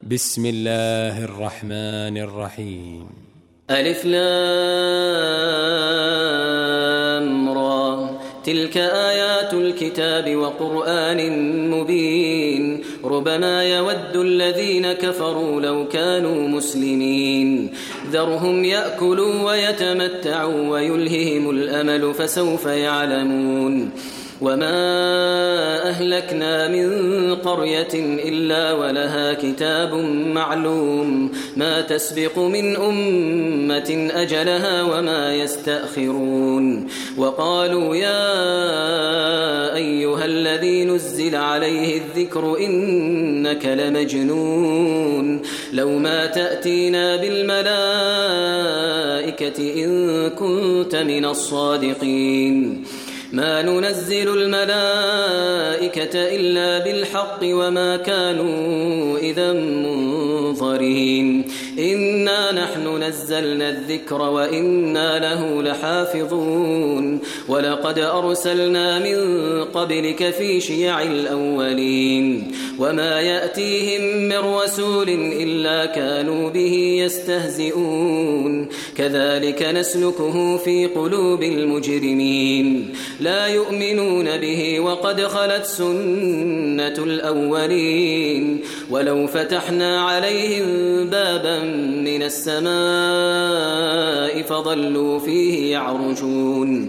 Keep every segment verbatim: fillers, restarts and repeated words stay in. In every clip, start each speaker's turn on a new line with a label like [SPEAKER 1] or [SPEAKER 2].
[SPEAKER 1] بسم الله الرحمن الرحيم.
[SPEAKER 2] ألف لام را تلك آيات الكتاب وقرآن مبين ربما يود الذين كفروا لو كانوا مسلمين ذرهم يأكلوا ويتمتعوا ويلههم الأمل فسوف يعلمون وما أهلكنا من قرية إلا ولها كتاب معلوم ما تسبق من أمة أجلها وما يستأخرون وقالوا يا أيها الذي نزل عليه الذكر إنك لمجنون لو ما تأتينا بالملائكة إن كنت من الصادقين ما ننزل الملائكة إلا بالحق وما كانوا إذا منظرين إنا نحن نزلنا الذكر وإنا له لحافظون ولقد أرسلنا من قبلك في شيع الأولين وما يأتيهم من رسول إلا كانوا به يستهزئون كذلك نسلكه في قلوب المجرمين لا يؤمنون به وقد خلت سنة الأولين ولو فتحنا عليهم بابا من السماء فظلوا فيه يعرجون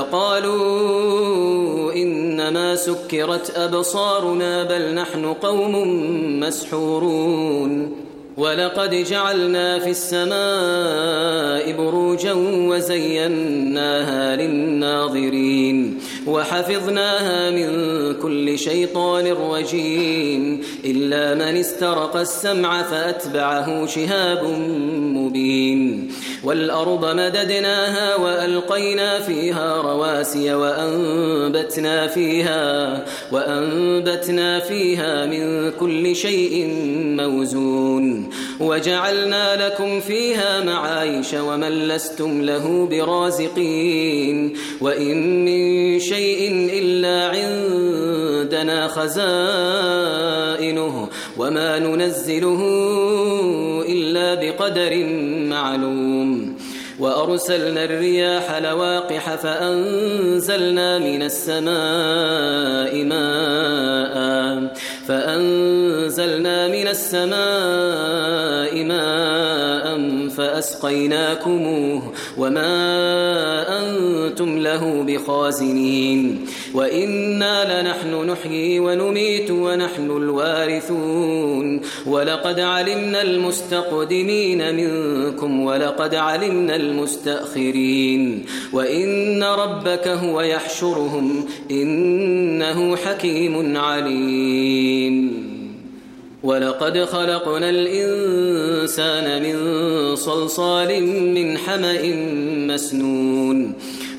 [SPEAKER 2] لقالوا إنما سكرت أبصارنا بل نحن قوم مسحورون ولقد جعلنا في السماء بروجا وزيناها للناظرين وحفظناها من كل شيطان رجيم إلا من استرق السمع فأتبعه شهاب مبين والأرض مددناها وألقينا فيها رواسي وأنبتنا فيها وأنبتنا فيها من كل شيء موزون وجعلنا لكم فيها معايش ومن لستم له برازقين وإن من شيء إلا عندنا خزائنه وما ننزله إلا بقدر معلوم وأرسلنا الرياح لواقح فأنزلنا من السماء ماء فأنزلنا من السماء ماء فأسقيناكموه وما أنتم له بخازنين وإنا لنحن نحيي ونميت ونحن الوارثون ولقد علمنا المستقدمين منكم ولقد علمنا المستأخرين وإن ربك هو يحشرهم إنه حكيم عليم ولقد خلقنا الإنسان من صلصال من حمأ مسنون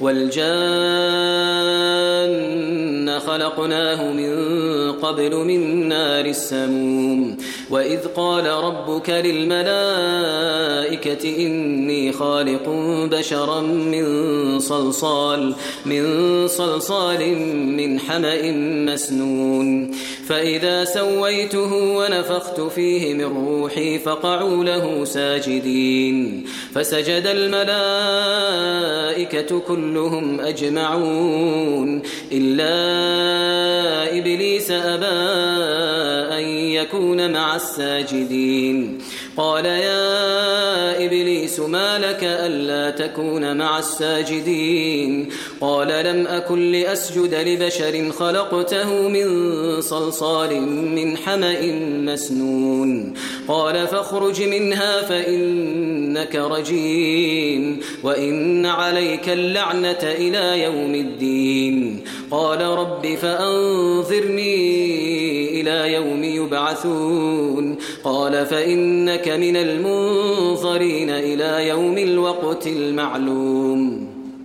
[SPEAKER 2] والجان خلقناه من قبل من نار السموم وإذ قال ربك للملائكة إني خالق بشرا من صلصال من صلصال من حمأ مسنون فإذا سويته ونفخت فيه من روحي فقعوا له ساجدين فسجد الملائكة كلهم أجمعون إلا إبليس أبى أن يكون مع الساجدين قال يا إبليس ما لك ألا تكون مع الساجدين قال لم أكن لأسجد لبشر خلقته من صلصال من حمأ مسنون قال فاخرج منها فإنك رجيم وإن عليك اللعنة إلى يوم الدين قال رب فأنظرني إلى يوم يبعثون قال فإنك من المنظرين إلى يوم الوقت المعلوم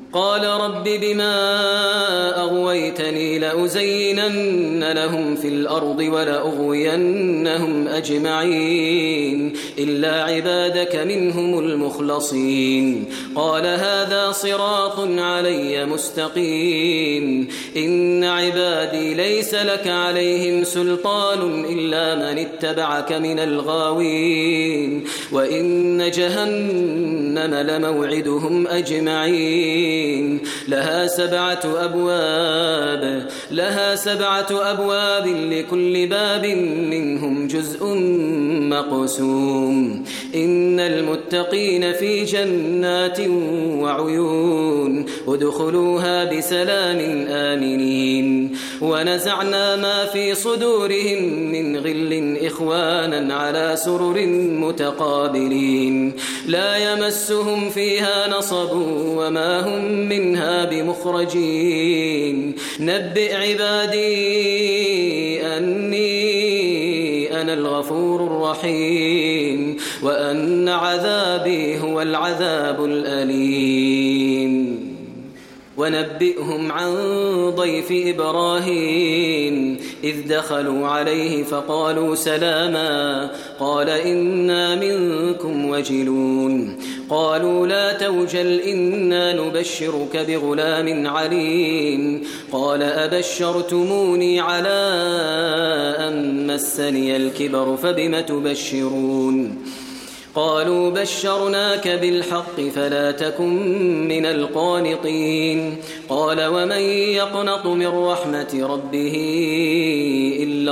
[SPEAKER 2] قال رب بما أغويتني لأزينن لهم في الأرض ولأغوينهم أجمعين إلا عبادك منهم المخلصين قال هذا صراط علي مستقيم إن عبادي ليس لك عليهم سلطان إلا من اتبعك من الغاوين وإن جهنم لموعدهم أجمعين لها سبعة أبواب لها سبعة أبواب لكل باب منهم جزء مقسوم إن المتقين في جنات وعيون ادخلوها بسلام آمنين ونزعنا ما في صدورهم من غل إخوانا على سرر متقابلين لا يمسهم فيها نصب وما هم منها بمخرجين نبئ عبادي أني أنا الغفور الرحيم وأن عذابي هو العذاب الأليم ونبئهم عن ضيف إبراهيم إذ دخلوا عليه فقالوا سلاما قال إنا منكم وجلون قالوا لا توجل إنا نبشرك بغلام عليم قال أبشرتموني على أن مسني الكبر فبم تبشرون قالوا بشرناك بالحق فلا تكن من القانطين قال ومن يقنط من رحمة ربه إلا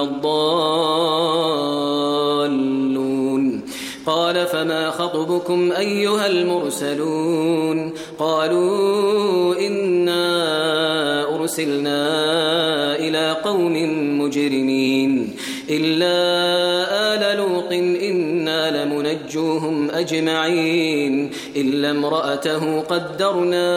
[SPEAKER 2] الضالون قال فما خطبكم أيها المرسلون قالوا إنا أرسلنا إلى قوم مجرمين إلا آل لوط إنا لمنجوهم أجمعين إلا امرأته قدرنا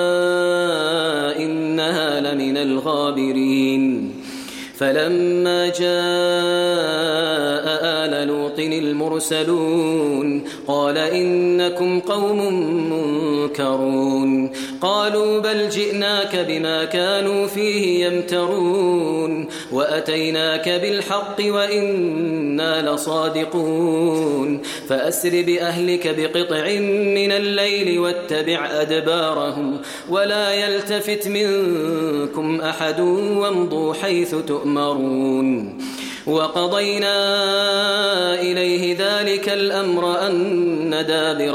[SPEAKER 2] إنها لمن الغابرين فلما جاء آل لوط المرسلون قال إنكم قوم منكرون قالوا بل جئناك بما كانوا فيه يمترون وأتيناك بالحق وإنا لصادقون فأسر بأهلك بقطع من الليل واتبع أدبارهم ولا يلتفت منكم أحد وامضوا حيث تؤمرون وقضينا إليه ذلك الأمر أن دابر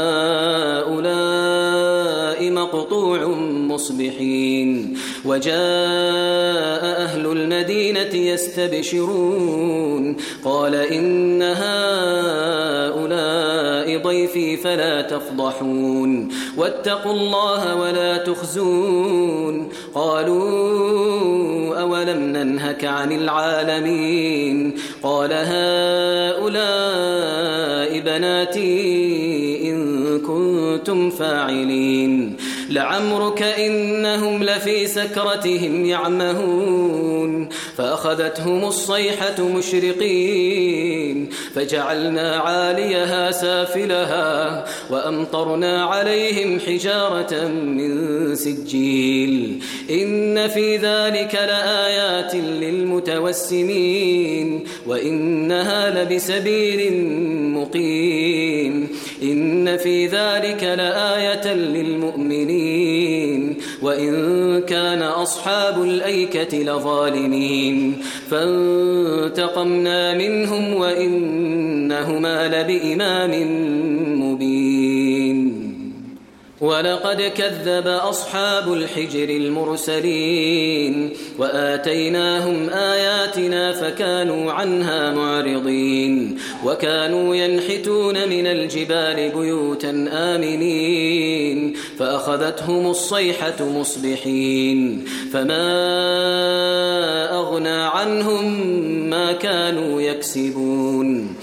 [SPEAKER 2] هؤلاء مقطوع مصبحين وجاء أهل المدينة يستبشرون قال إن هؤلاء ضيفي فلا تفضحون واتقوا الله ولا تخزون قالوا أولم ننهك عن العالمين قال هؤلاء بناتي إن كنتم فاعلين لعمرك إنهم لفي سكرتهم يعمهون فأخذتهم الصيحة مشرقين فجعلنا عاليها سافلها وأمطرنا عليهم حجارة من سجيل إن في ذلك لآيات للمتوسمين وإنها لبسبيل مقيم إن في ذلك لآية للمؤمنين وإن كان أصحاب الأيكة لظالمين فانتقمنا منهم وإنهما لبإمام مبين ولقد كذب أصحاب الحجر المرسلين وآتيناهم آياتنا فكانوا عنها معرضين وكانوا ينحتون من الجبال بيوتا آمنين فأخذتهم الصيحة مصبحين فما أغنى عنهم ما كانوا يكسبون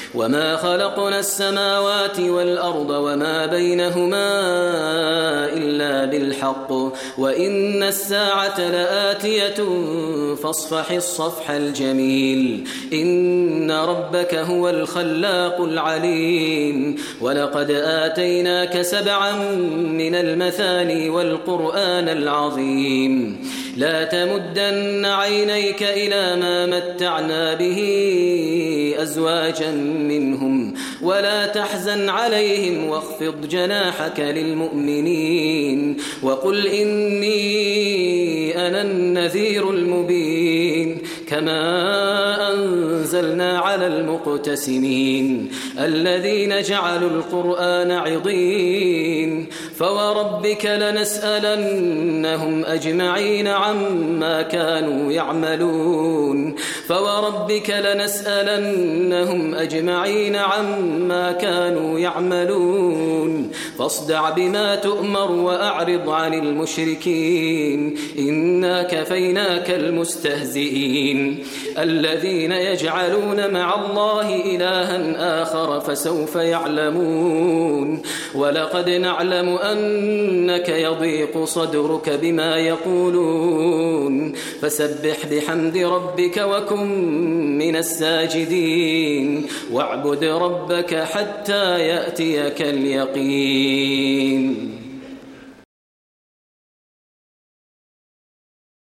[SPEAKER 2] وما خلقنا السماوات والأرض وما بينهما إلا بالحق وإن الساعة لآتية فاصفح الصفح الجميل إن ربك هو الخلاق العليم ولقد آتيناك سبعا من المثاني والقرآن العظيم لا تمدن عينيك إلى ما متعنا به أزواجا منهم ولا تحزن عليهم واخفض جناحك للمؤمنين وقل إني أنا النذير المبين كما أنزلنا على المقتسمين الذين جعلوا القرآن عضين فوربك لنسألنهم أجمعين عما كانوا يعملون فوربك لنسألنهم أجمعين عما كانوا يعملون فاصدع بما تؤمر وأعرض عن المشركين إنا كفيناك المستهزئين الذين يجعلون مع الله إلها آخر فسوف يعلمون ولقد نعلم أنك يضيق صدرك بما يقولون فسبح بحمد ربك وكن من الساجدين واعبد ربك حتى يأتيك اليقين